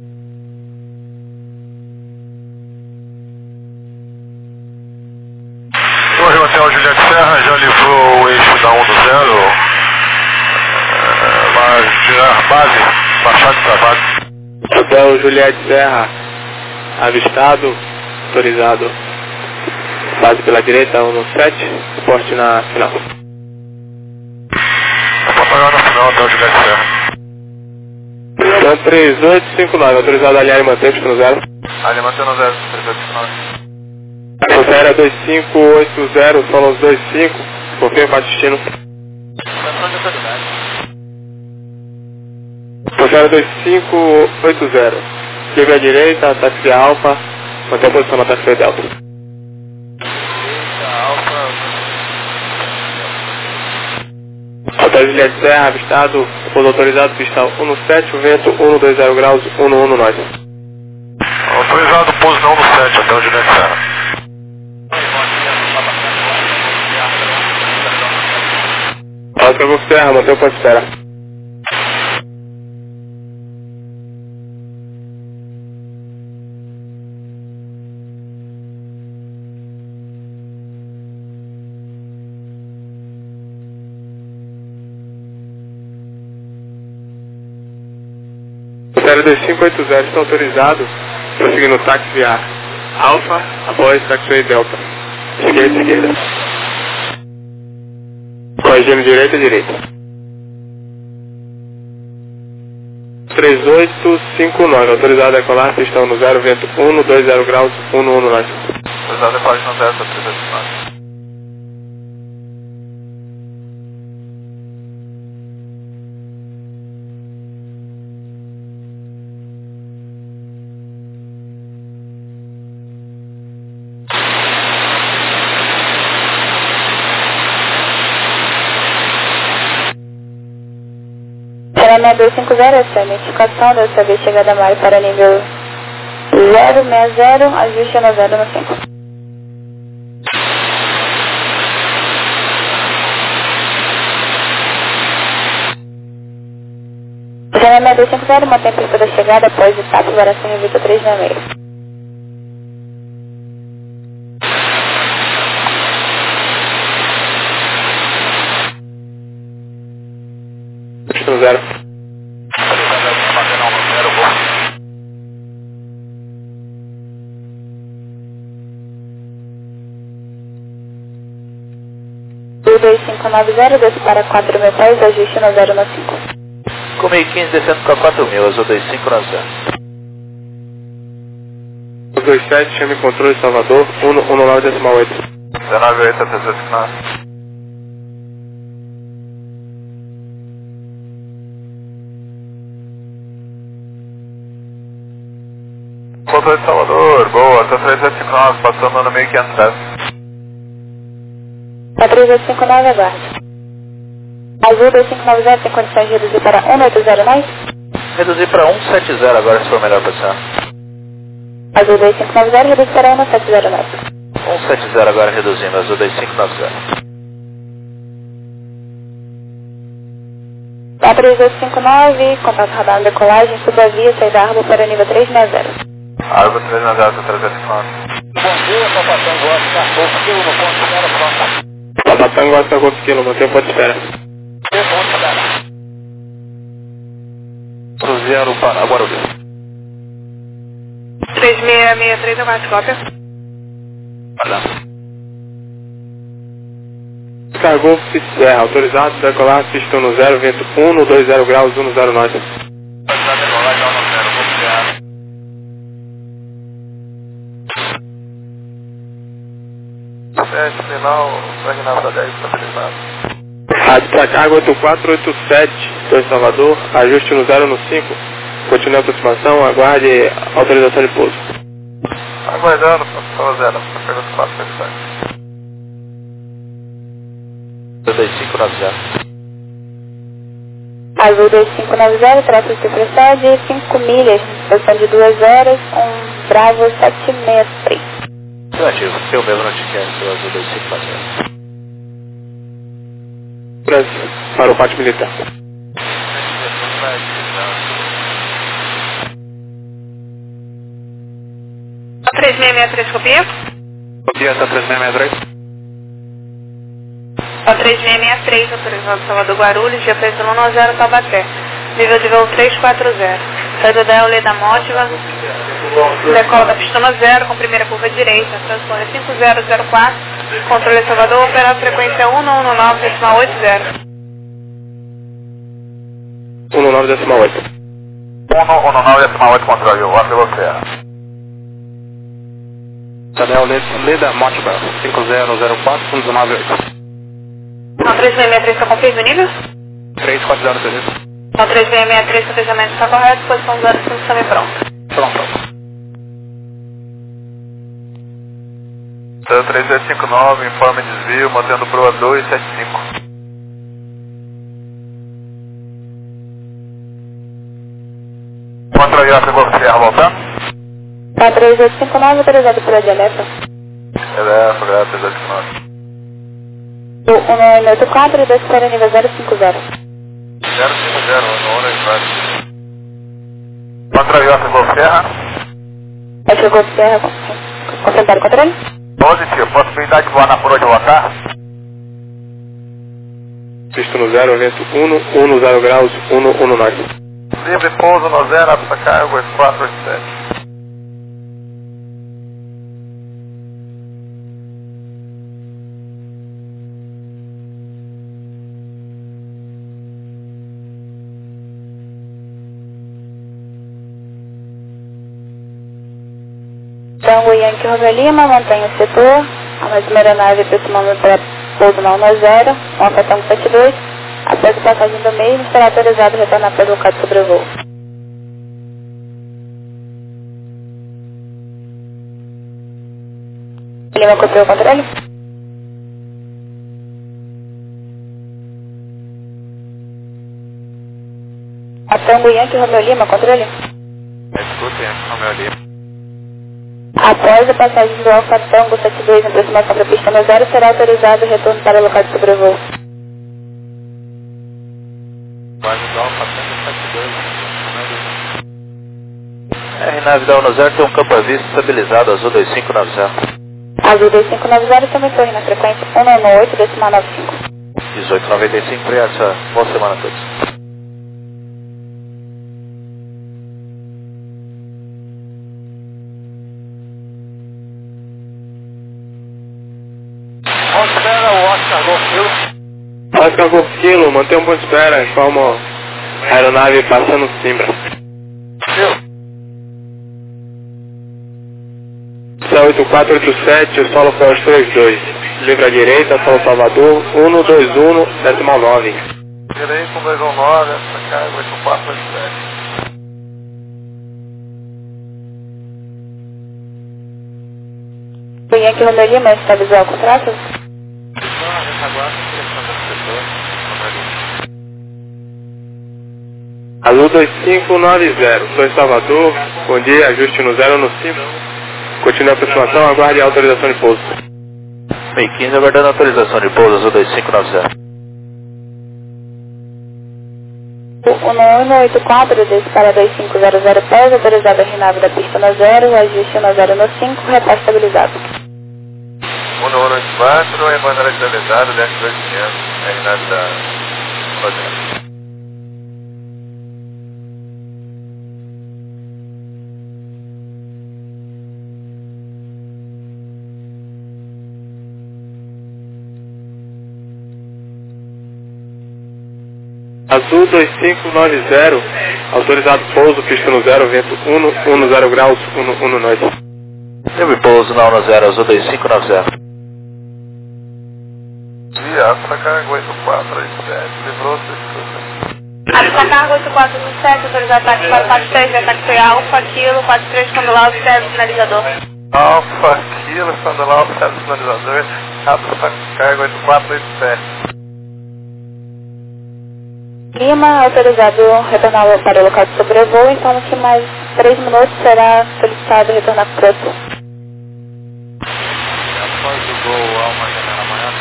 Torre Hotel Juliette Serra já livrou o eixo da 1 do 0, base, baixar de trabalho. Hotel Juliette Serra, avistado, autorizado, base pela direita, 117, suporte na final. Papagaio na final, Hotel Juliette Serra. Então 3859, autorizado a alinhar e manter, pista no 0. Ali mantendo 0, 3859. Fronteira 2580, solo 25, confirma para destino. Fronteira 2580, liga à direita, táxi Alfa, mantém a posição na táxi Delta. Hotel Juliette Serra, avistado, pouso autorizado, pista 17, vento 120 graus, 11 nós. Autorizado pouso não no 7, Hotel Juliette Serra. Oscar Golf Serra, mantém o ponto de espera. Série 2580 está autorizado, prosseguindo o táxi via Alfa, após taxiway Delta. Seguir à esquerda. Corrigindo direita, direita. 3859, autorizado a decolar, pistão no 0, vento 120 graus, 11 nós. Autorizado a decolar no 0, 3859. Serena 250, essa é a notificação dessa vez chegada mais para nível 060, ajuste no 0 no 5. Serena 250, mantém a pista da chegada após o TAP, variação revista 366. No 0. O 2590, desce para 4.000 pés, ajuste no 0 no 5. Com 1015 descendo para 4.000, azul 2590. 27, chame controle Salvador, 119.8. 19.8, 359. Controle de Salvador, boa, tá 3859, passando no 1510. A 3859, aguarde. Azul 2590 tem condições de reduzir para 180 mais? Reduzir para 170 agora, se for melhor passar. Azul 2590 reduz para 170 mais. 170 agora reduzindo, azul 2590. A 3859, contato radar na decolagem, suba a via, saída da árvore para nível 360. Árvore 390, 309. Bom dia, Papatango Oscar, Golf Kilo no ponto de espera, pronta. Papatango Oscar Golf Kilo, mantém o ponto de espera. Cruzeiro para Guarulhos. 3663, aguarde, cópia. Oscar Golf Serra, autorizado a decolar, pistão no 0, vento 120 graus, 10 nós. Final, Reginaldo 10, estabilizado. Água 8487, Torre Salvador, ajuste no 0 no 5, continue a aproximação, aguarde autorização de pouso. Aguardando, só 0, pergunta 4, 2590. Azul 2590, traço de precede, 5 milhas, posição de 2 horas, Bravo 763. Negativo, eu mesmo notifiquei o azul 2590. Brasil, para o pátio militar. 3663, copia. Copia, tá 3663. Ó, 3663, autorizado Salvador Guarulhos, dia preço 110 Taubaté. Nível de voo 340. Saída da Leda Mótiva. Decola da pistona 0 com primeira curva direita. Transpone 5004. Controle Salvador, operar frequência 119,80. 19,8. 119,8 controle, o Apelo Serra. Tadeu Leda Mótiva, 5004, 119,8. Não, 3663, está confirma o nível? 340, beleza? Não, 3663, o fechamento está correto, posição 05 também pronto. Pronto. 3859, informe desvio, mantendo proa 275. Controle Apelo Serra, voltando? Tá, 3859, autorizado por dialeto. Eleva, 3859. 1984 e 2 para nível 050. 050, no hora e vários. Controle Apelo Serra. Chegou Serra, concentrar o controle? Positivo, possibilidade de voar na proa de voltar? Pista no 0, vento 1, 10 graus, 119. Livre pouso no 0, apta cargo 8487. Tango Yankee Romeo Lima, mantenha o setor. A mais uma aeronave aproximando para pouso na 10, Alfa Tango 72. Após a passagem do mesmo, será autorizado a retornar para o local de sobrevoo. Lima copiou o controle? A Tango Yankee Romeo Lima, controle? Escutem, Romeo Lima. Após a passagem do Alfa Tango 72 em aproximação para a pista no 0, será autorizado o retorno para o local de sobrevoo. Quase do Alfa Tango 72. R-Nave da 10 tem um campo à vista estabilizado, azul 2590. Azul 2590 também torre na frequência 198,95. 1895, obrigado, boa semana a todos. Oscar Golf Kilo, mantém um ponto de espera, informa a aeronave passando Simbra. Céu 8487, solo Force 32. Livre à direita, solo Salvador, 121, decimal 9. Direito, 219, essa carga 8487. O Yankee Romeo Lima está visual com traços? Azul 2590, sou em Salvador, bom dia, ajuste no 0 no 5. Continue a aproximação, aguarde a autorização de pouso. 1015, aguardando a autorização de pouso, azul 2590. O 1184 desse para 2500 pés, autorizado a renave da pista no 0, ajuste no 0 no 5, repasse estabilizado. 1184, Emanuel estabilizado, 10200, R-Nave da 10. Azul 2590, autorizado pouso, pista no 0, vento 10 graus, 119. Livre pouso na 10, azul 2590. Alfa carga 8487, livrou Alfa carga 8487, autorizado ataque para o 43, ataque foi Alfa, Kilo, 43, Candulau, serve sinalizador. Alfa, Kilo, Candulau, serve sinalizador, Alfa carga 8487. Lima, autorizado retornar para o local de sobrevoo, então que mais 3 minutos será solicitado retornar para o posto. Após o gol, Alma janela maior,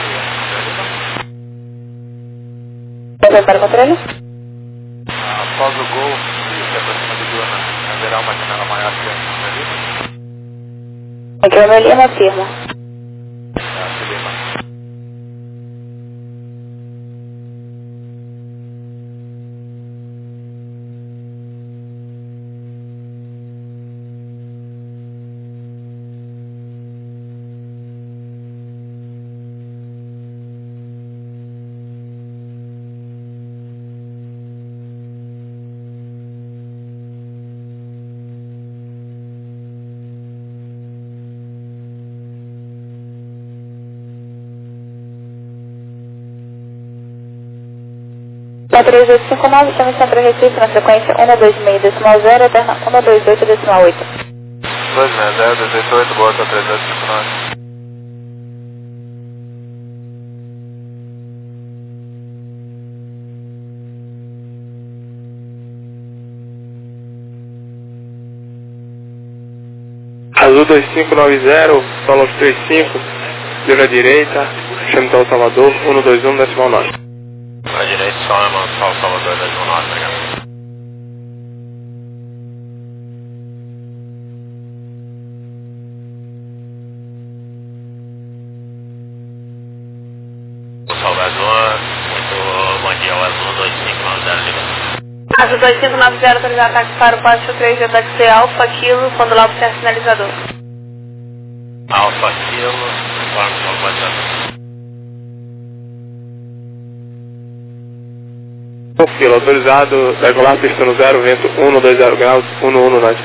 Para o controle? Após o gol, se aproxima do Duna, haverá uma janela maior que Aqui é o meu Lima, firma. Da 3859, chama Centro Recife na sequência 126.0, eterna 128.8. 260, 288, volta 3859. Azul 2590, solo 35, livre à direita, Chamital Salvador, 121.9. À direita, só Salvador 219, obrigado. Salvador, muito bom dia, o Azul 2590, ligado. Azul 2590, autorizado ataque para o baixo 3 de táxi Alfa, Kilo, quando lá obter sinalizador. Alfa, Kilo, conforme o sinalizador. Kilo, autorizado, regular pista no 0, vento 120 graus, 11 norte.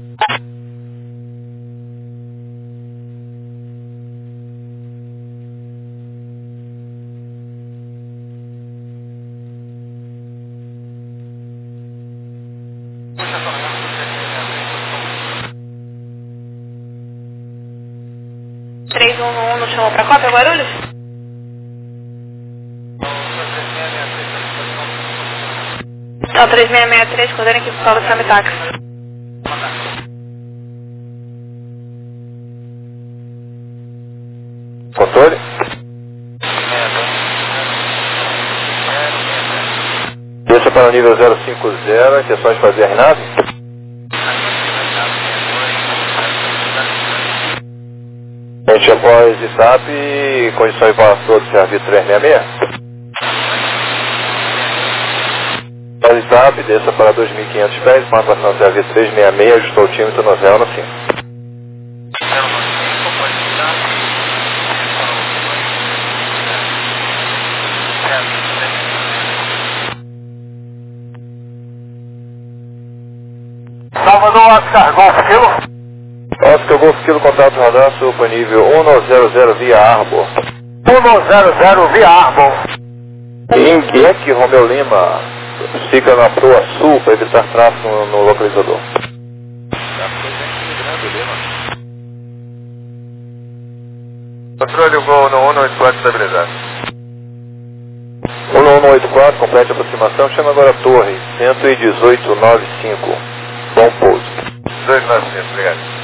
Não chamou pra cópia, Guarulhos? Então, 3663, coordenando aqui pro Paulo Samitax. Controle? Deixa para o nível 050, intenções de fazer RNAV? Gente após ISAP, condições para todo serviço 366? Após ISAP, desça para 2.500 pés, marcação serviço 366, ajustou o tímetro no 0 no 5. Salvador, Oscar Golf Kilo. Oscar Golf Kilo, contato radar, super nível 100 via Arbor. 100 via Arbor. Inquiet Romeu Lima, fica na proa sul para evitar tráfego no localizador. Controle o voo no 1184 estabilizado. 1184, complete a aproximação, chama agora a torre, 11895. Bom pouso. 295, obrigado.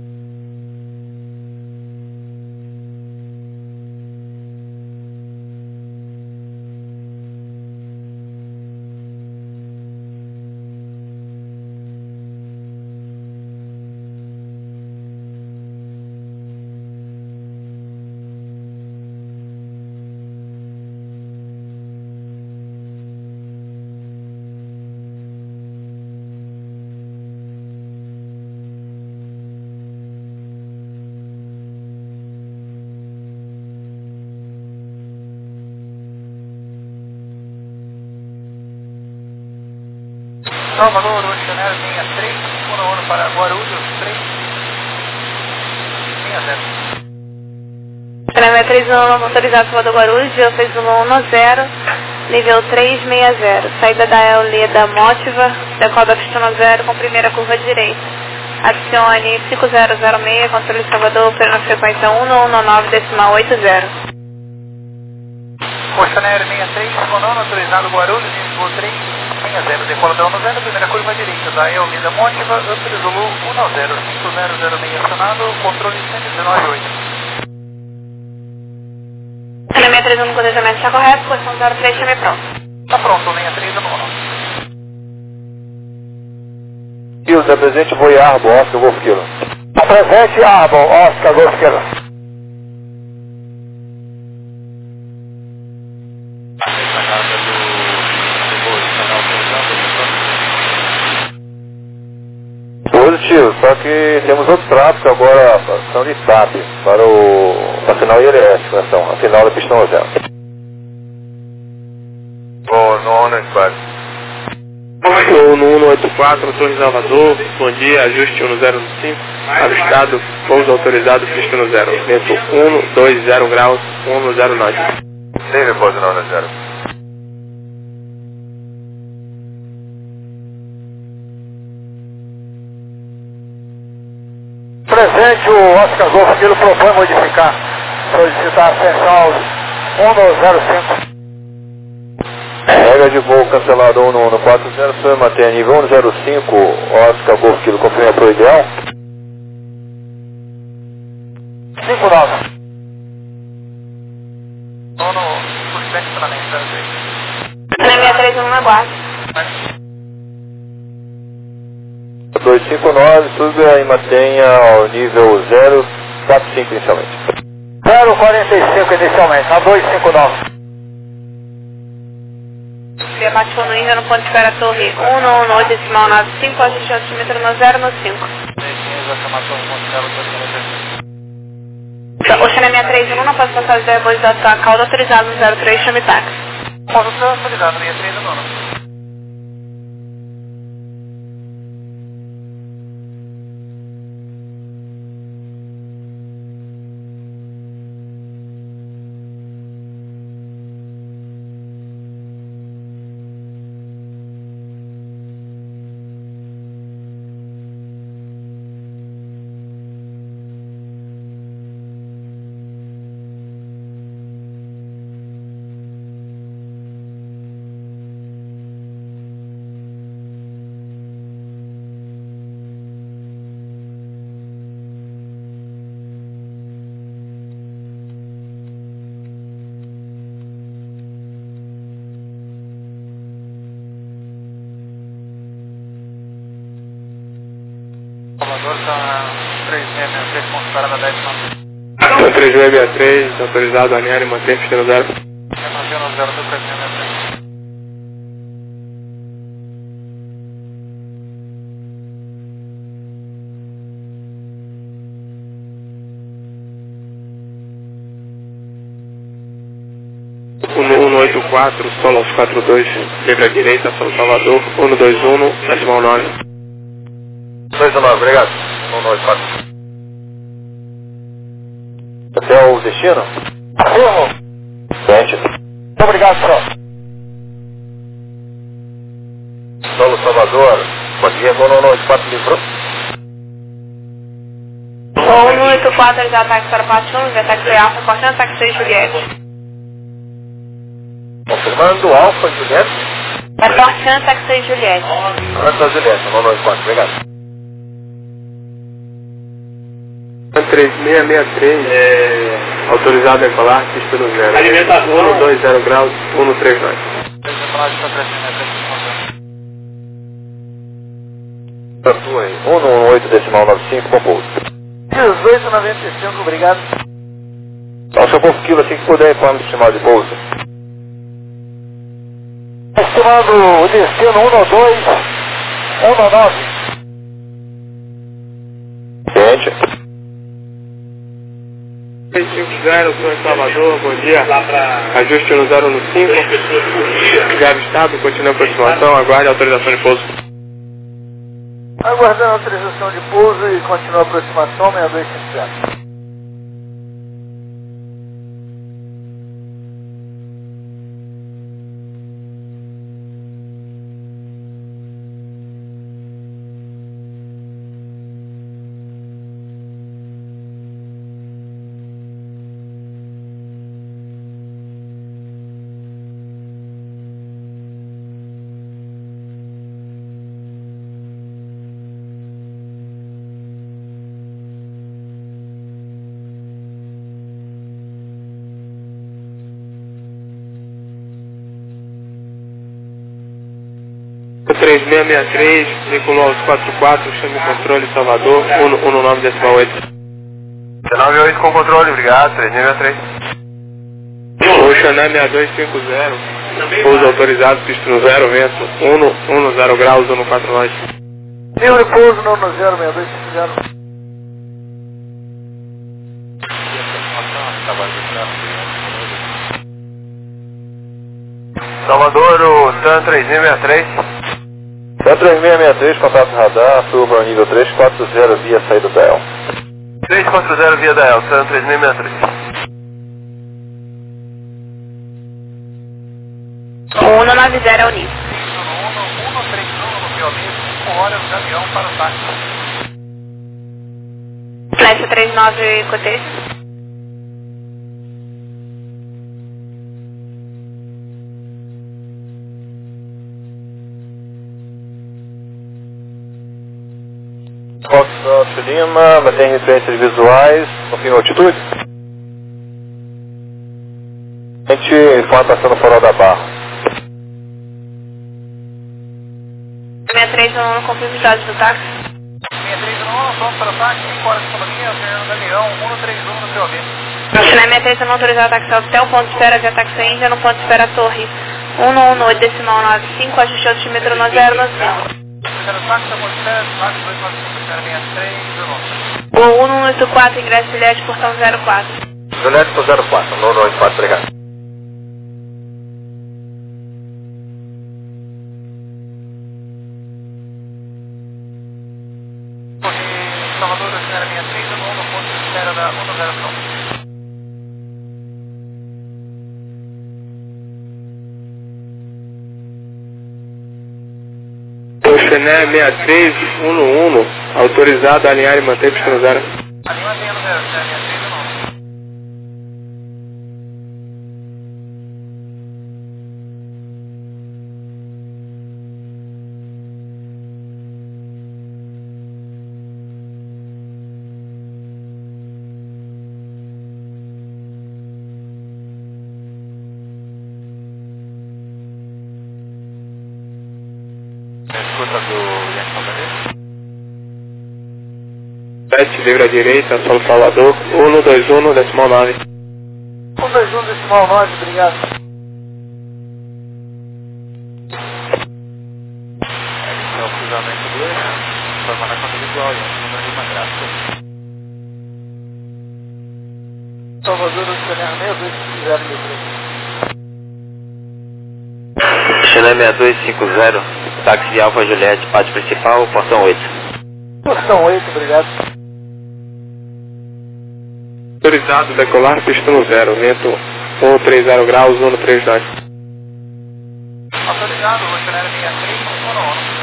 Salvador, Oceanário 63, 1 para Guarulhos, 360. Tramé 31 motorizado Salvador Guarulhos, GEO 6110, nível 360. Saída da Euleda Mótiva, decola da pista 0 com primeira curva direita. Adicione 5006, controle Salvador, na frequência 119.80. Oceanário 63, Monono, autorizado Guarulhos, nível 360, decola da 10, primeira curva direita da Euleda Mótiva, Upper Zulu 105006 acionado, controle 119.8. Tramé 31 no planejamento está correto, posição 03, chame pronto. Tá pronto, 63 é bom. Kilo, está presente, voo Arbor, Oscar Golf Kilo. Presente, Arbor, Oscar, Golf Kilo. Positivo, só que temos outro tráfego agora, ação de SAP, para a final ILS, a final da pistão 0. No 184, Torre Salvador, bom dia, ajuste 105, avistado, pouso autorizado, pistão 0, vento 120 graus, 109. Sim, depois do 0. Presente, o Oscar Golf Kilo propõe modificar, solicitar a ascensão 105. Regra de voo cancelado 1140, senhor mantém nível 105, Oscar Golf Kilo, confirma para o ideal. 59. Na 631 na guarda. 259, suba e mantenha ao nível 045 inicialmente. 045 inicialmente, a 259. Baixou no Índia no ponto de espera torre 118 decimal 95, ajuste altímetro no 0 no 5. Oceania 631, não posso passar de depois da sua cauda, autorizado no 03, chame táxi. Condução autorizada, 631. Salvador está 3663, ponto parada 10 km. 3663, autorizado, alinhar e manter pistão 0. Renovando 0 do 3663. No 184, solo aos 42, livre à direita, São Salvador, 121, decimal 9. 219, obrigado. 194. Até o destino? Afirmo. Sente. Muito obrigado, senhor. Solo Salvador, bom dia, 194 livrou. 184, ele já ataque para parte 1, já ataque Alfa, cortando ataque 6 Juliette. Confirmando, Alfa, Juliette. É cortando ataque 6 Juliette. Cortando Juliette, 194, obrigado. 3663, autorizado a decolar, pista no 0. Alimentação. 120 graus, 139. Atua aí, 118 decimal 95, com pouso. 1895, obrigado. Ao seu Golf Kilo, assim que puder, informe o estimado de pouso. Estimado o destino 112, 119. Gente. 350, São Salvador, bom dia. Ajuste no 0 no 5. Garo estável, continua a aproximação, aguarde a autorização de pouso. Aguardando a autorização de pouso e continua a aproximação, 6250. 3663, veiculou aos 44, chame o controle Salvador, 19,8. 98 com controle, obrigado, 3663. Oxané 6250, pouso autorizado, pista no 0, vento 10 graus, 149. Meu repouso no 06250. Salvador, o TAN 3663. TAN 3663, contato radar, suba nível 340 via saída da EL. 340 via da EL, TAN 3663. 190 é o nível. 131 no Piauí, 5 horas de avião para o táxi. Flecha 39 cotejo. Foxtrot Lima, mantém referências visuais, confirma a altitude. A gente informa passando fora da barra. 631, confirma os dados do táxi. 631, pronto para o táxi, 5 horas de companhia, Fernando Damião, 131 no Piauí. Chile 631, autorizado táxi até o ponto de espera via táxi Índia, no ponto de espera Torre 118,95, ajuste altímetro no 0 no 5. O 184, ingresso Juliette, portão 04. Juliette por 04, no 94, obrigado. Salvador, eu espero a minha 3 no ponto de espera da 109. Oxané 6311, autorizado a alinhar e manter pista no 0. Ali mantém no 0, minha 3 no. Escuta do Yankee Salvador. 7, livre à direita, Solo Salvador, 121, decimal 9. 121 decimal 9, obrigado. É o cruzamento 2, formar na conta visual, número de magraça. Salvador, eu espero 6250. Chile 6250, táxi de Alfa Juliette, pátio principal, portão 8. Portão 8, obrigado. Autorizado decolar, pista no 0, vento 130 graus, 132. Autorizado, Rochonera 63, no 1.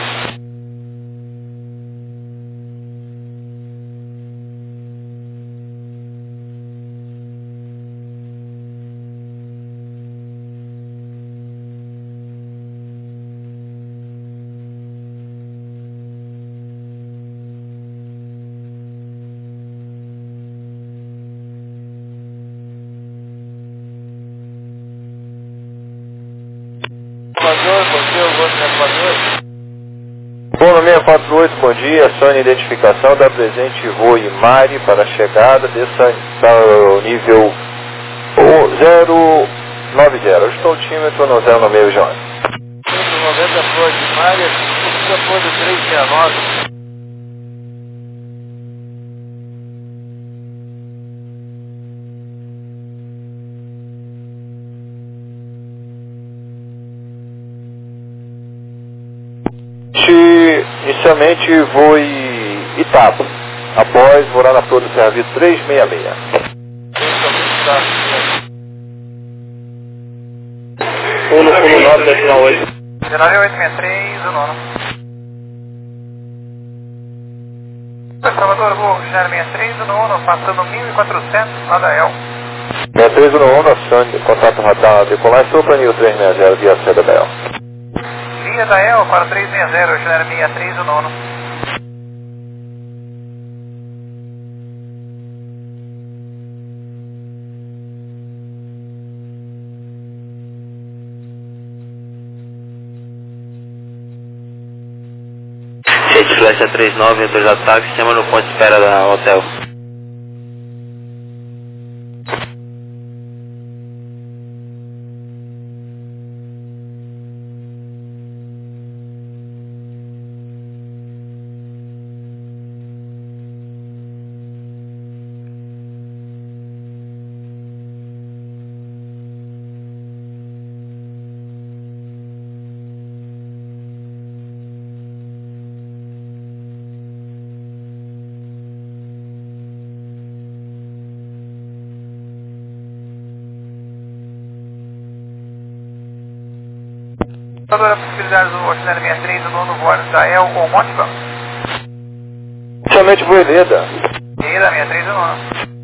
Bom, 648, bom dia, Sônia, identificação da presente voo Imari para a chegada, desça para o nível 090, estou o tímetro no 096, João. 190 flor de Imari, a flor do 369. Inicialmente vou em Itapa, após voar na Flor do Serviço 366. 119,8. 19863, o 9. Salvador, vou Rochonera 63, o 9, passando 1400, lá da EL. 6311, ação de contato radar decolar, estou para nível 360 via seda da EL. Via da EL para 360, Rochonera 63, o 9. noite, flecha 39, autorizado táxi, chama no ponto de espera da hotel. Toda a possibilidade do Ordinário 63 do nono voar da El ou Motiva? Somente Voeleda. E da 63 do nono.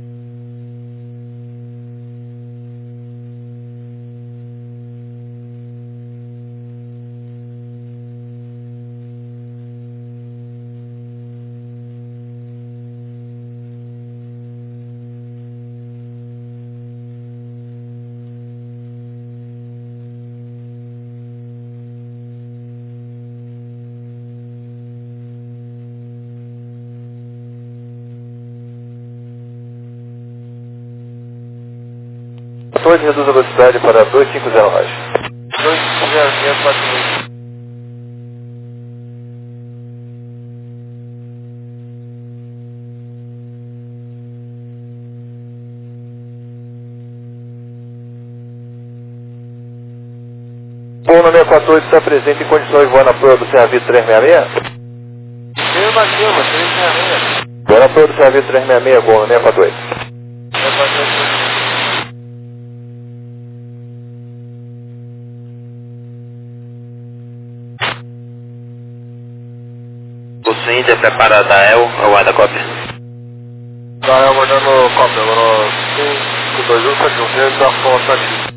Torre reduz a velocidade para 250 nós. 250 Bom, na 648 está presente em condições voando na proa do Serviço 366? Eu bati, mas 366. Voando na proa do Serviço 366, bom, na 648. O Inter prepara da El, aguarda a cópia. Da El aguardando cópia, agora 52171, da força aqui.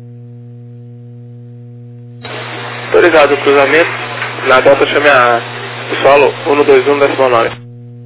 Autorizado o cruzamento, na delta chame a solo 121.9.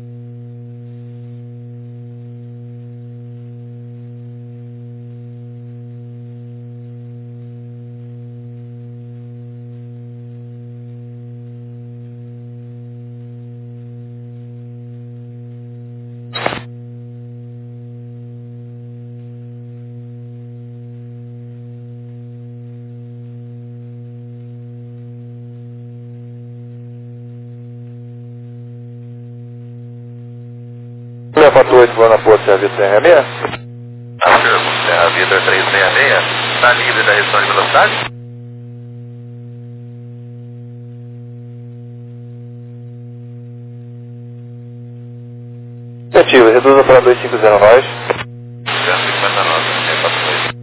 Na 48 voando na proa do Serviço 366? Afirmo, Serra Vitor 366, está livre da redução de velocidade? Negativo, reduza para 250 nós. 259, 648.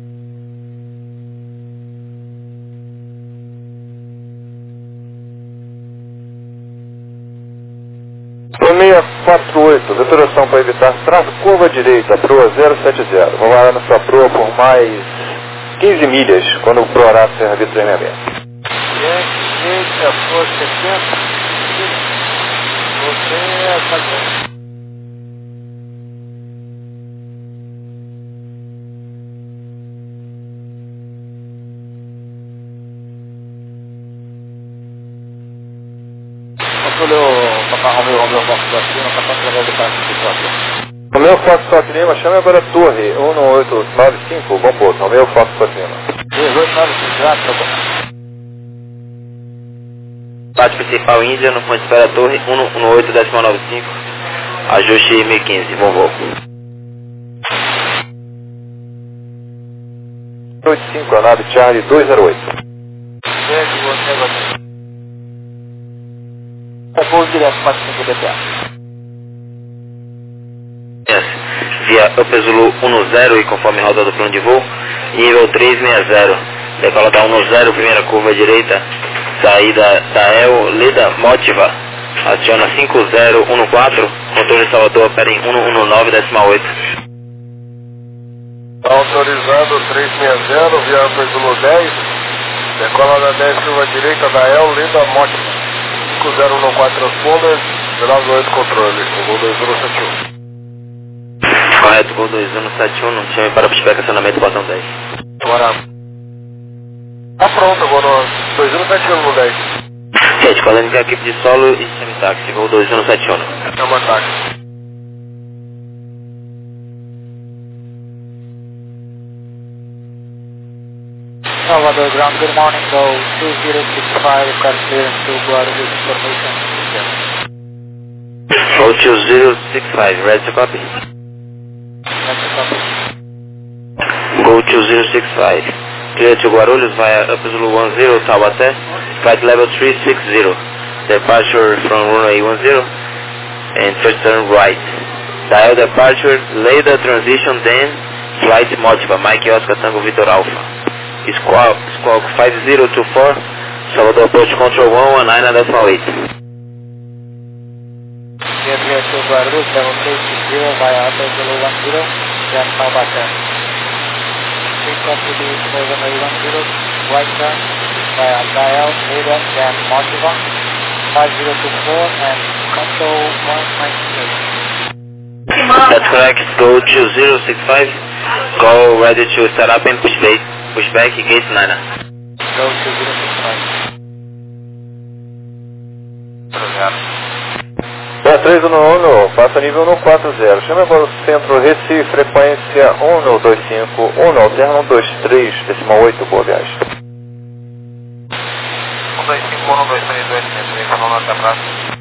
Pro 648, detonação para evitar tráfego, curva direita, proa 070. Vou varar na sua proa por mais 15 milhas, quando o prorar a Serra Vitor 366. Gente, a proa 70. Você é fazendo. Romeu Fox Lima, chame agora a Torre 1895, bom ponto, Romeu Fox Lima. 1895, já, tá bom. Parte principal Índia, no ponto de espera Torre 118.95, ajuste 1015, bom voo. 85, a nave Charlie 208. É voo direto, 45 DPA. Via Upper Zulu 10 e conforme rota do plano de voo, nível 360, decola da 10, primeira curva direita, saída da El Leda Motiva, aciona 5014, contorno de Salvador, opera em 119.8. Autorizado 360, via Upper Zulu 10, decola da 10 curva direita da El Leda Motiva, 5014 transponder, 98 controle, o voo 2071. Correto, gol 2171, chame para pushback, acionamento, botão 10. Agora. Tá pronto, agora 2171 no 10. Cliente, colando de equipe de solo e semi-táxi, voo 2171. Então, boa tarde. Salvador Ground, good morning, go 2065, request clearance to Guarulhos information. Voo 2065, ready to copy? That's a copy. Go 2065, clear to Guarulhos via Up Zulu 10, Taubaté, flight level 360, departure from runway 10, and first turn right. Dial departure, later transition, then flight multiple, Mike Oscar Tango Victor Alpha. Squawk 5024, Salvador Approach Control 119.8. Get here to Guarulhos, level 360 via Upper Zulu 10, then Taubaté. Pick up to the runway 10, right turn via Dial, later, then Motiva, 5024 and Control 198. That's correct, go 2065, go ready to start up and pushback gate 9. Go 2065. Bom, 311, passa nível 140. Chama agora o centro Recife, frequência 125, 10123, decimal 8, boa viagem. 125, 123, 2, falando até a próxima.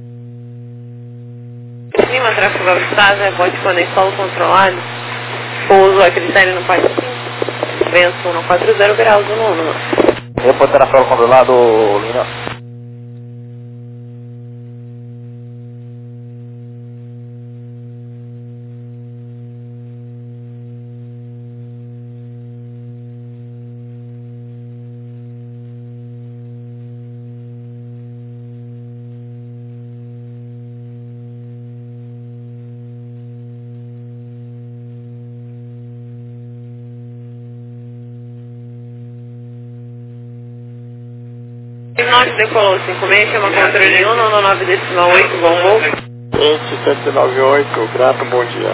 Lima, tráfego avistado, rebote com solo controlado. Pouso a critério no Pai 5. Vento 140 graus no número. Reporte tráfego controlado, Lima. Norte decolou 56, chama controle 199 decimal 8, bom voo. 798, grato, bom dia.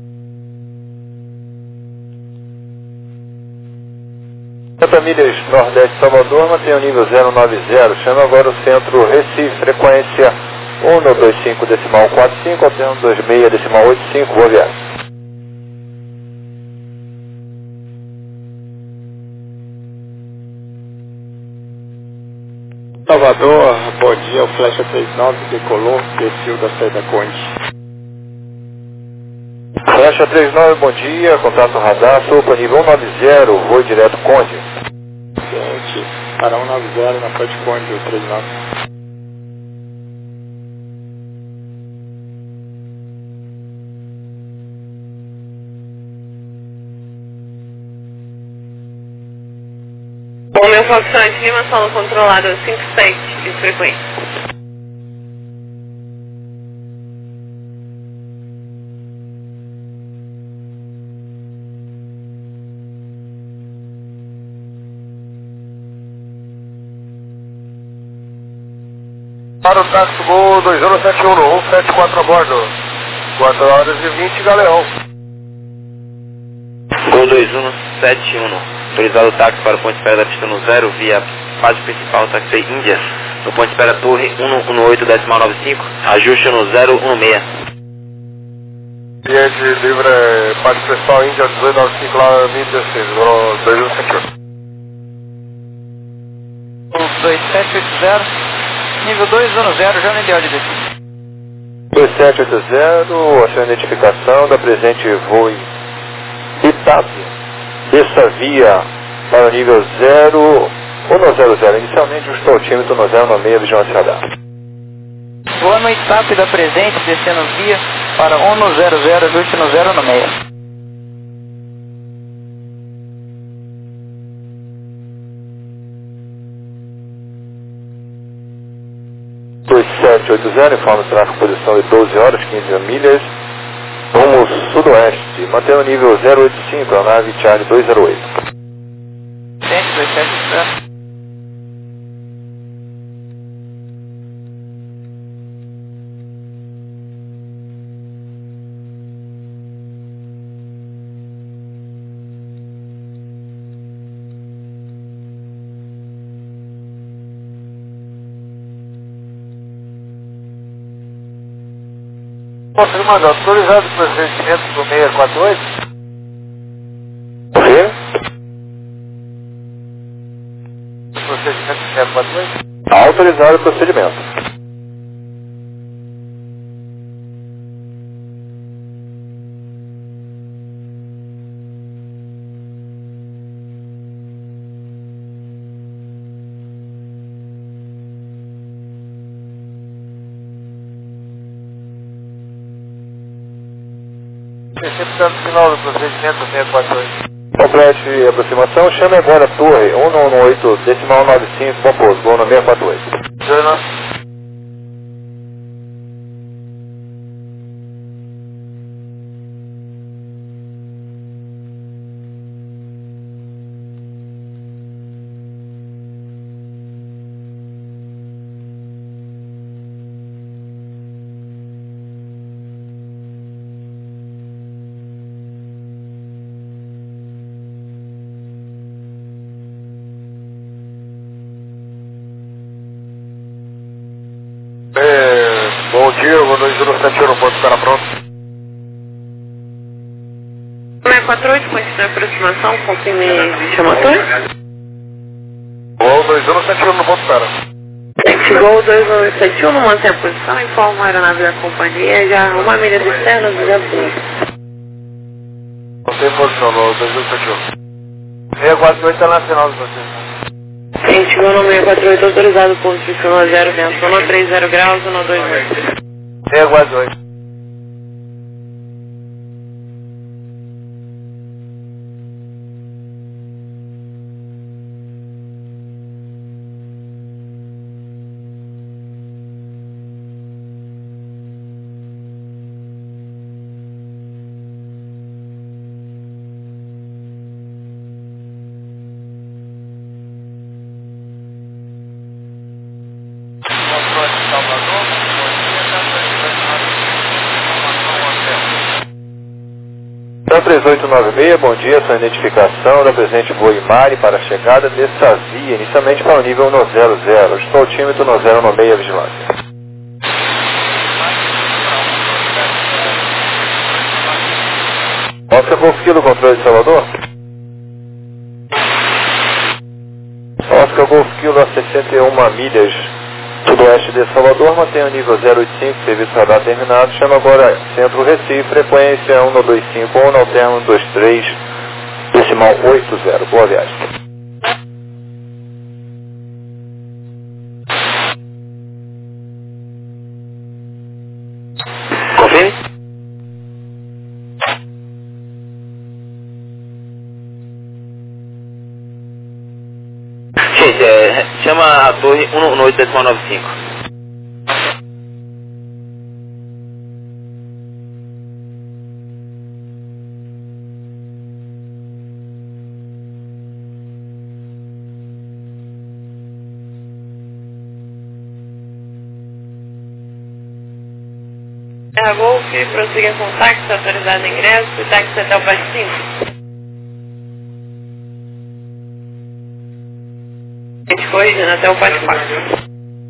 Milhas Nordeste Salvador, mantém o nível 090, chama agora o centro Recife, frequência 125 decimal 45, alternando 26 decimal 85, boa viagem. Salvador, bom dia, o Flecha 39 decolou, desceu da saída Conde. Flecha 39, bom dia, contato radar, sopa nível 190, voo direto Conde. Cliente, para 190 na frente Conde, o 39. Bom, meu Foxtrot, Lima, solo controlado 57 de frequência. Para o táxi Gol 2071, 174 a bordo, 4 horas e 20, Galeão. Gol 2171, autorizado o táxi para o ponto de espera da pista no 0 via fase principal táxi Índia, no ponto de espera Torre 118.95, ajuste no 016. Cliente livre, parte principal Índia 1895 lá 2016, 2171. 2780, nível 210, já no ideal de descida. 2780, achando a identificação da presente voo Itap, desça via para o nível 0100, inicialmente o altímetro no 096, vigilância radar. Voa no Itap da presente, descendo via para 100, ajuste no 096. 2780, informa o tráfego posição de 12 horas, 15 milhas, rumo sudoeste, mantendo o nível 085, a nave Charlie 208. 2780. Posso mandar autorizado o procedimento do 648? Confirme. Procedimento do 648? Autorizado o procedimento. Receptando o final do procedimento 648. Complete a aproximação, chame agora a torre 118, decimal 95, bom pouso, voo no 648. Bom dia, o 217 no ponto estará pronto. 648, continua a aproximação, confirme chamatório. Gol 2171 no ponto estará. Gol 2171, mantém a posição, informa a aeronave da companhia, já arruma a milha externa, 205. Não tem posição, Gol 2171. 648 está na final do processo. Chegou no 648, autorizado, ponto de 10, vento 130 graus, 128. 648. Então 3896, bom dia, sua identificação da presente voo Imari para a chegada de Sazia, inicialmente para o nível 100, estou altímetro 096, vigilância. Oscar Golf Kilo, controle de Salvador. Oscar Golf Kilo a 61 milhas sudoeste de Salvador, mantém o nível 085, serviço radar terminado, chama agora Centro Recife, frequência 1251, alterno 23, decimal 80, boa viagem. Confirme. Gente, chama a torre 118, decimal 95. Terra Golf, prossiga com táxi, autorizado ingresso, táxi até o Paz 5. Corrigindo até o Paz 4.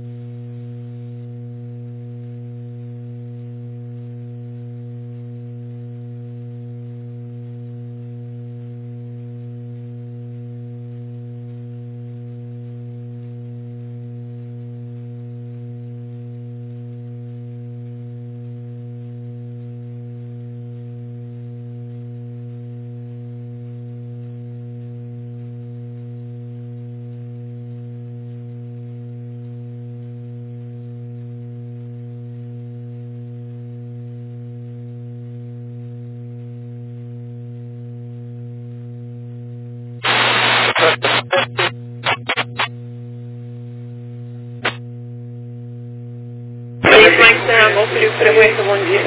Frequência, bom dia.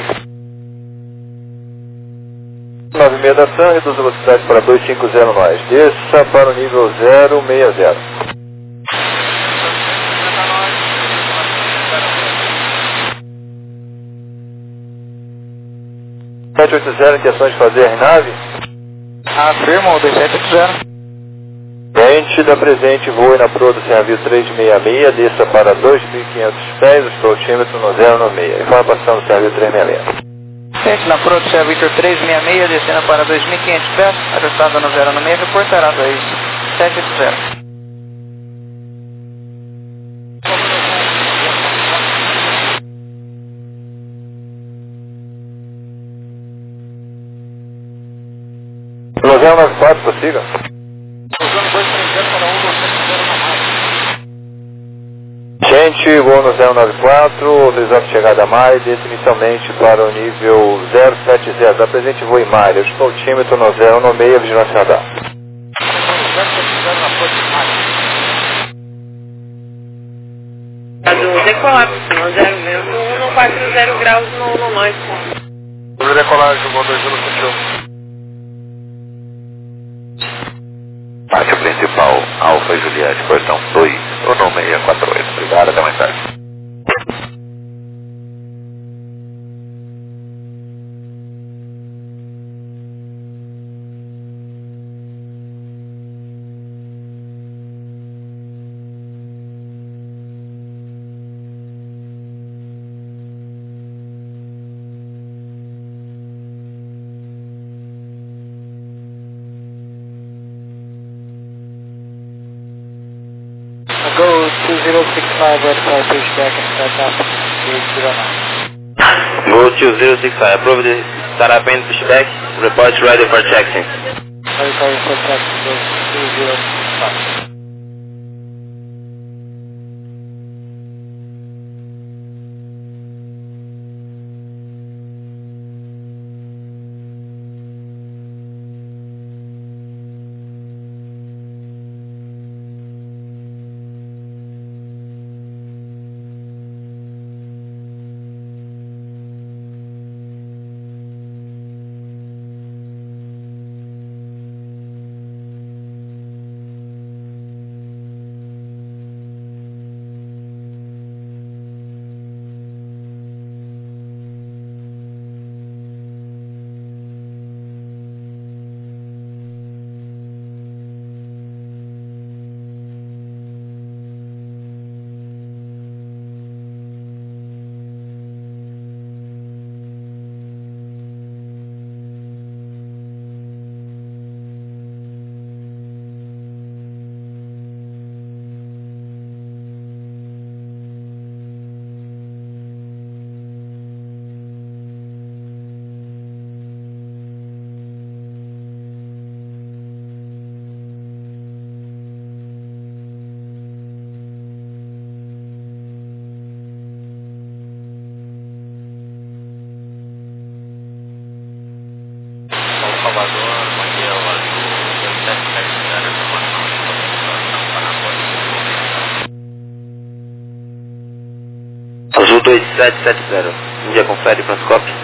9,5 da TAM, reduz a velocidade para 250 nós. Desça para o nível 060. Intenções de fazer a nave? Afirmo, 2780. Frente da presente, voe na proa do Serviço 366, desça para 2.500 pés, estou altímetro no 096. Informação do Serviço 366. Gente, na Proto Vitor 366, descendo para 2.500 pés, ajustado no 0 no meio, reportará 2780. Logel 94, prossiga. Gente, voo no 094, autorizado chegada a mais, desce inicialmente para o nível 070, apresente voo em malha, ajustou o tímetro no 016, vigilância radar. Decolar, no 140 graus no noite. Decolagem, voo 2171. Pátio principal, Alfa Juliette, portão 2, o número 648. Obrigado, até mais tarde. Go 2065, red flight, pushback and start up, 809. Go 2065, approve the startup and pushback, report ready for taxi. Ready for taxi, go 2065. Azul 2770, Índia confere Francópio.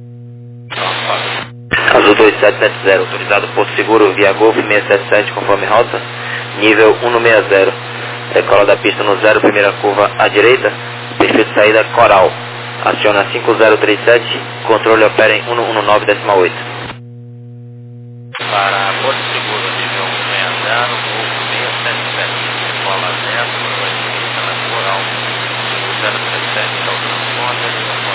Azul 2770, autorizado Porto Seguro via Golf 677 conforme rota, nível 160. Decola da pista no 0, primeira curva à direita, perfil de saída Coral. Aciona 5037, controle opera em 119,8. Para Porto Seguro, nível 160, Golf 677, decola 0, curva direita na Coral, 5037, está o transponder, e o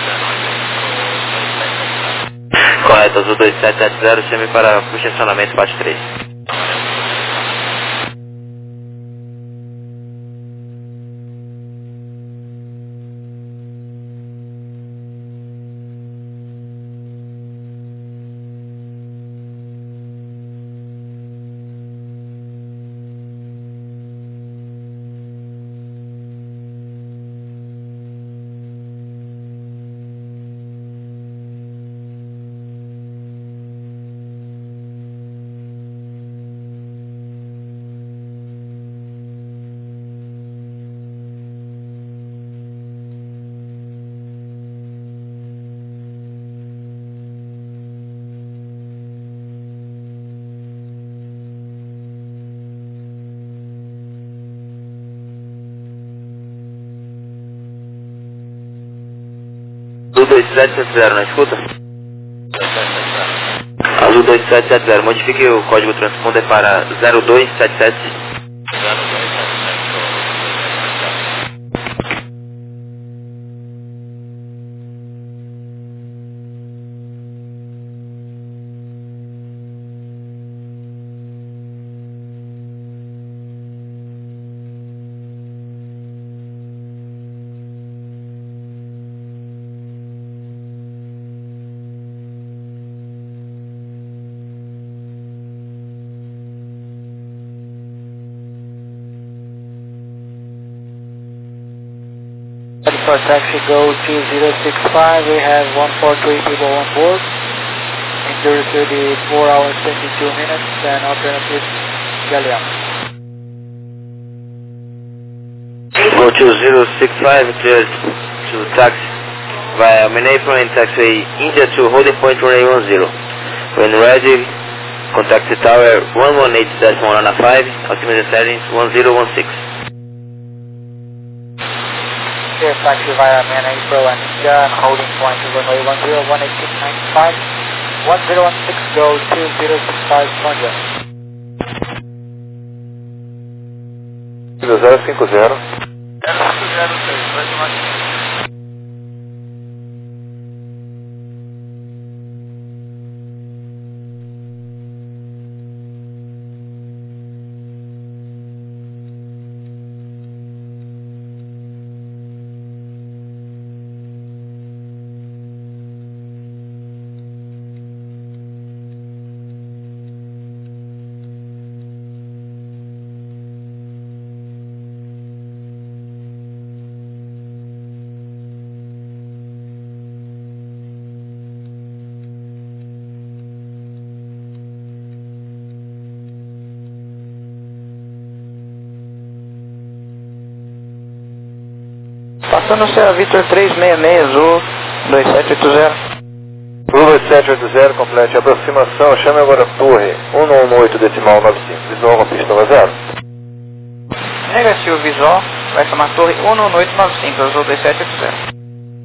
contato 19. Correto, Azul 2770, chame para estacionamento parte 3. Azul 2770, na escuta? Azul 2770, modifique o código transponder para 0277. for taxi go 2065, we have 143 people on board. Injury to the 4 hours 22 minutes and alternative Galeão. Go 2065, cleared to taxi via Minapron and taxiway India to holding point runway 10. When ready, contact the tower 118.195, altimeter settings 1016. Clear taxi via Minapron and India and holding point runway 10, 118.95, 1016, go 2065, Monja. 050. 006, vai tomar aqui. Passando o Sierra Victor 366, Azul 2780. Azul 2780, complete aproximação, chame agora a torre 118.95, visual com pista 0. Negativo visual, vai chamar torre 11895, Azul 2780.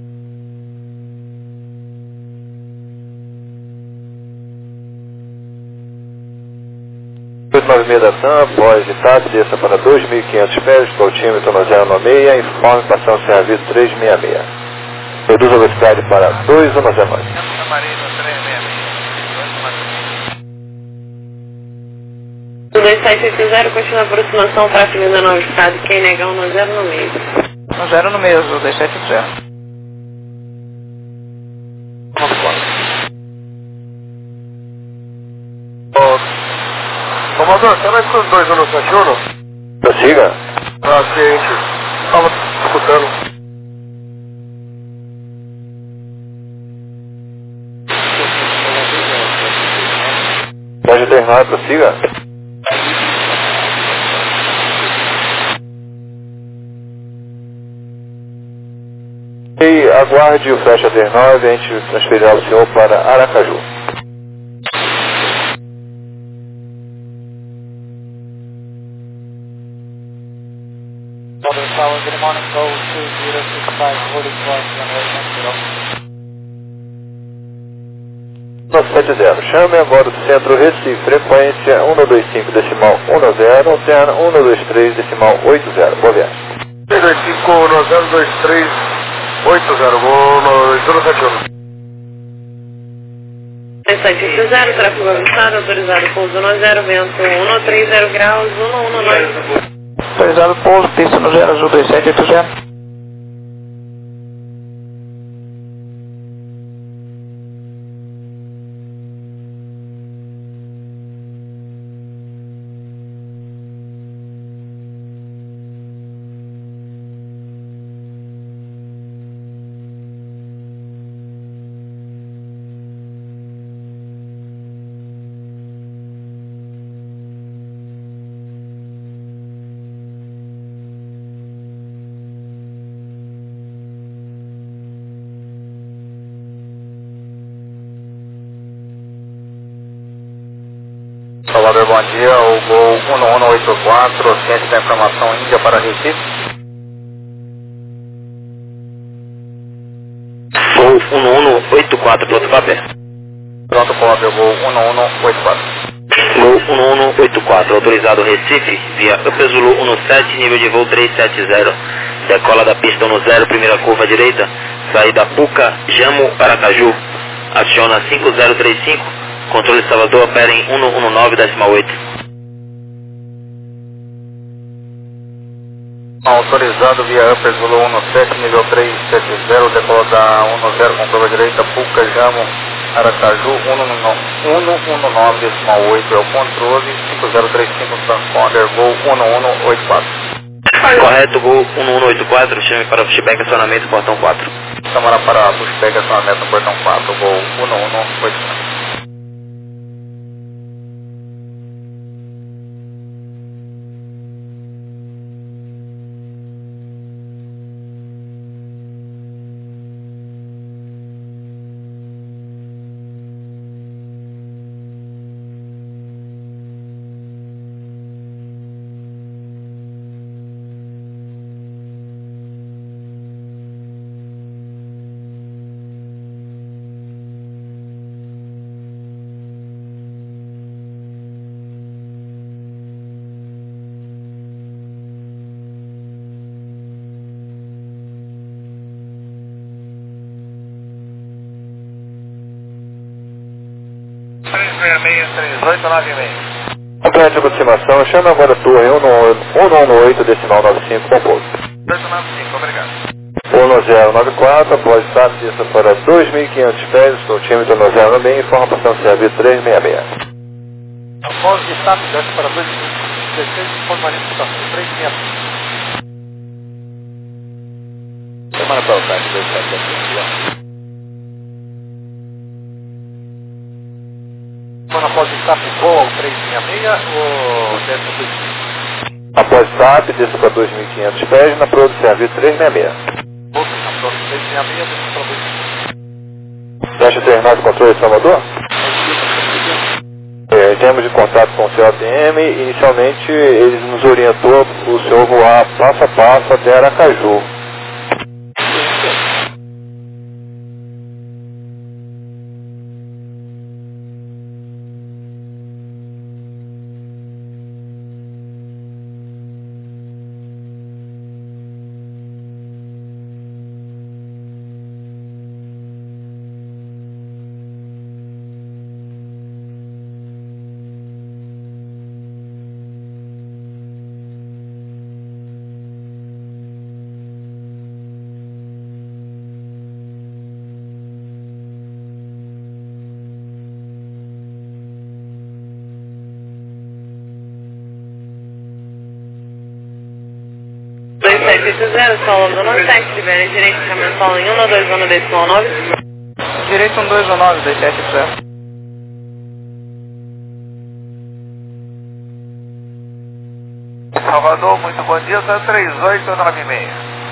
896 da TAM, após TAP, desça para 2.500 pés, para o altímetro no 096, informe passando serviço 366. Reduz a velocidade para 2109. Santa Marina 366. 2780, continua a aproximação para a Avenida Nova Estado, quem negar no 0 no meio. No 0 no meio, Azul 2780. Comador, você vai com os 2171? Prossiga. Ah, ciente. Estava escutando. Pode terminar, prossiga. E aguarde o Flecha 39, a gente transferirá o senhor para Aracaju. Good morning, go 2065, holding point runway 10. 170, chame agora o centro Recife, frequência 125.10, alterna 123.80, boa viagem. 125.1023.80, vou no 071. 2780, tráfego avançado, autorizado pouso no 0, vento 130 graus, 119. Autorizado pouso, pista no 0, Azul 2780. Salvador, bom dia, o Gol 1184, ciente da informação Índia para Recife. Gol 1184, pronto papel. Pronto, Cópia, Gol 1184. Gol 1184, autorizado Recife, via Upper Zulu 17, nível de voo 370. Decola da pista 10, primeira curva direita, saída Puca, Jamo, Aracaju. Aciona 5035. Controle Salvador, opera em 119.8. Autorizado via Upper Zulu 17, nível 370, decola da 10 com curva direita, Puca, Jamo, Aracaju, 119.8 é o controle, 5035 transponder, Gol 1184. Correto, Gol 1184, chame para pushback, acionamento, portão 4. Chamada para pushback, acionamento no portão 4, Gol 1184. Complete de aproximação, chama agora a torre 118, decimal 95, compouso. 195, obrigado. 1094, após SAP, desça para 2.500 pés, centímetro 1096, informação de serviço 366. Após SAP, desce para 2.516, informação 366. Semana para o SAP, 2.700. Quando após SAP voa o 366 ou desce para 2.500? Após SAP, desça para 2.500 pés, na prova de serviço 366. Ok, na prova de 366, desce para 2.500. Taxa terminal de controle de Salvador? Temos de contato com o COTM. Inicialmente, eles nos orientou o senhor voar passo a passo até Aracaju. Salvador, não está escrevendo direito de Paulo em 121 decimal 9. Direito 121, 270. Salvador, muito bom dia, são 3896.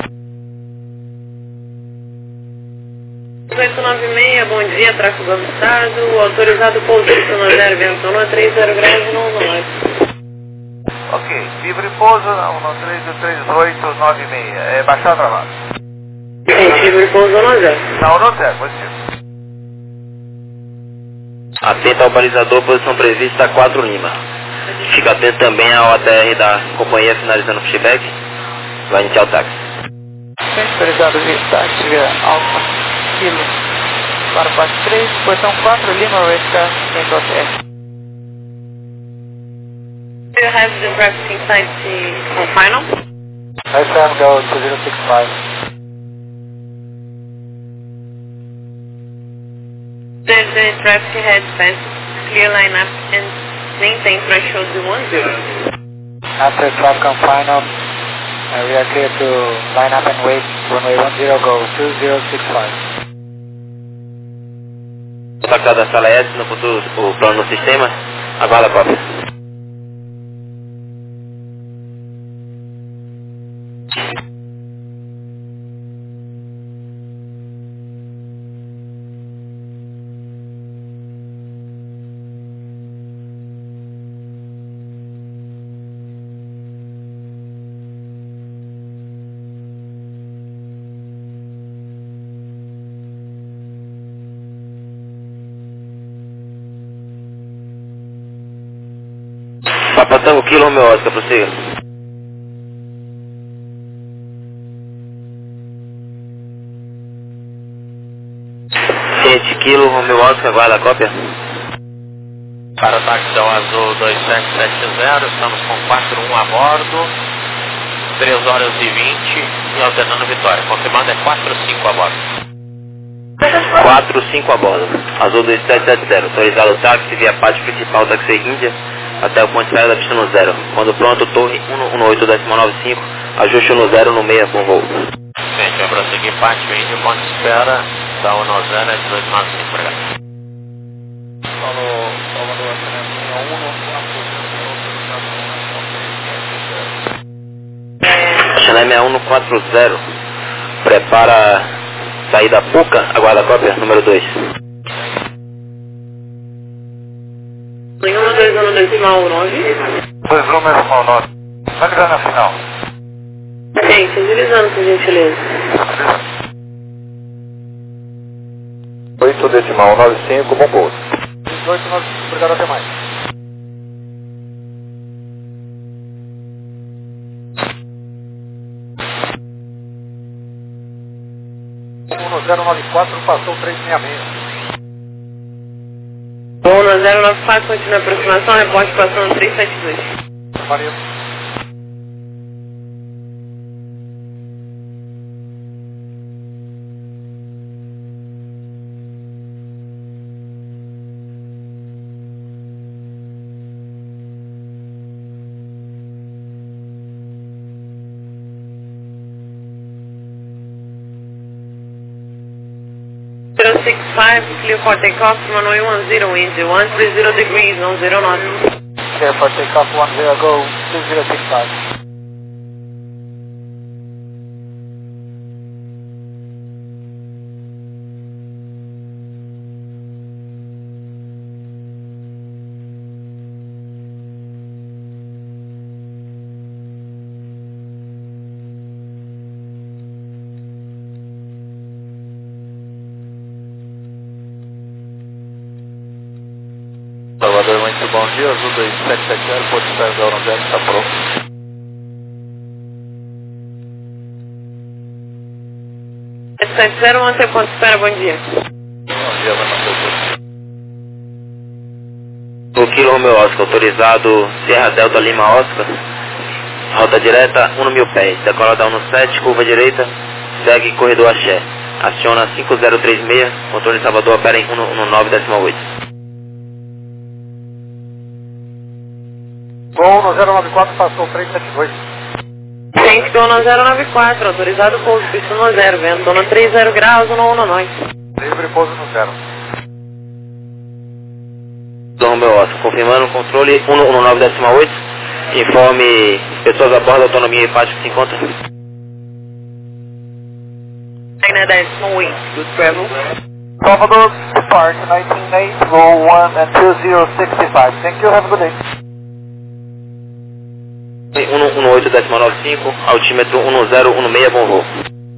3896, bom dia, tráfego avançado, autorizado pouso de 0, vento 1, 30 graus, não 9. Ok, livre pouso, não 3896, é baixar o trabalho. Livre pouso não 0. Não 0, positivo. Atento ao balizador, posição prevista 4 Lima. Fica atento também ao ATR da companhia finalizando o pushback. Vai iniciar o táxi. Autorizado via táxi via Alfa Kilo para parte 3, posição 4 Lima, Rescar, dentro do ATR. Do you have the traffic inside on final? Hi Sam, go to 065. The traffic has passed clear lineup and maintain threshold to 10. After traffic on final, we are clear to line up and wait. Runway 10, go 2065. Contactado da sala S, no futuro o plano no sistema, aguarda a cópia. Papa Tango Kilo, meu Oscar, prossiga. Kilo, Romeo Oscar, guarda a cópia. Para o taxão azul 2770, estamos com 41 a bordo, 3 horas e 20 e alternando Vitória. Confirmando é 45 a bordo. 45 a bordo, azul 2770, autorizado o táxi via parte principal taxi Índia até o ponto de saída da pista no 0. Quando pronto, torre 118 decimal 95, ajuste 10 no meia com voo. Gente, vai prosseguir parte índio, ponto de espera, da 10 é 1895, obrigado. Falou, Salvador, Channel 6140, prepara saída Puca, aguarda a cópia, número 2. Nenhuma 2 decimal 9. 2 números com 9. Tá ligando na final. Gente, agilizando, por gentileza. 8 decimal 95, bom pouso. 18, nós, obrigado, até mais. O 1094 passou 366. 1094, continua a aproximação, reporte passando 372. Valeu. Clear for takeoff, runway 10, wind 130 degrees, 10 knots. Clear for takeoff, 10, go, 2065. Salvador, muito bom dia, Azul 2770, ponto de espera da 10, está pronto. Manter ponto de espera, bom dia. Bom dia, vai manter o O Kilo Romeo Oscar, autorizado Sierra Delta Lima Oscar, rota direta 1.000 pés, decola da 17, curva direita, segue corredor Axé, aciona 5036, controle Salvador opera em 119,8. Gol no 094, passou 372. Gente, Gol no 094, autorizado pouso, pista no 0, vento no 30 graus, 119. Livre pouso no 0. Romeo Oscar, confirmando o controle 119,8, informe pessoas a bordo, autonomia e pátio que se encontra. Decimal 8, good travel. Salvador, depart 198, roll 1 and 2065. Thank you, have a good day. 118,95, altímetro 1016, bom voo.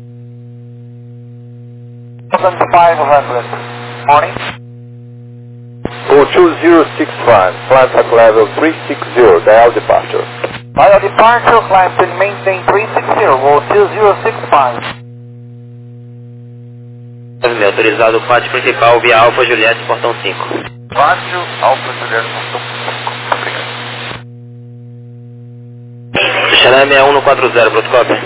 500. Morning. Gol 2065, flight at level 360, dial departure. Dial departure, climb to maintain 360, roll 2065. Autorizado pátio principal via Alfa Juliette, portão 5. Pátio, Alfa Juliette, portão 5. Channel 6140, protocópio.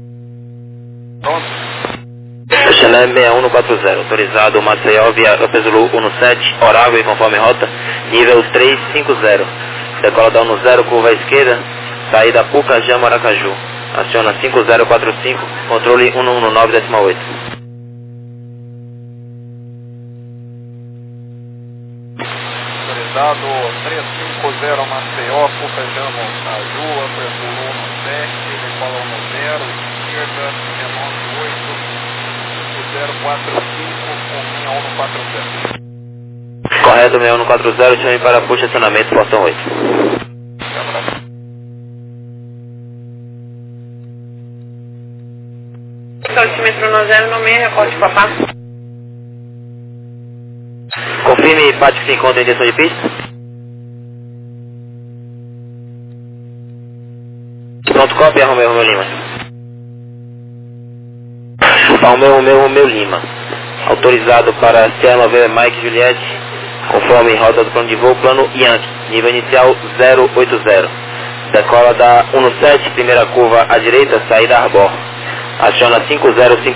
Channel 6140, autorizado Maceió via Upper 17, Orável e conforme rota, nível 350. Decola da 10, curva à esquerda, saída Pucajá, Maracaju. Aciona 5045, controle 119,8. Autorizado 350 Maceió, Pucajá, Maracaju, Upper 17, decola 10, esquerda, remonte 8, 5045, com linha 140. Correto, 6140, chame para puxa estacionamento, portão 8. Altímetro no 096, reporte papá. Confirme pátio que se encontra em direção de pista. Pronto, cópia, Romeo Lima. Romeo Lima. Autorizado para Sierra November Mike Juliette, conforme rota do plano de voo, plano Yankee, nível inicial 080. Decola da 17, primeira curva à direita, saída Arbor. Aciona 5055.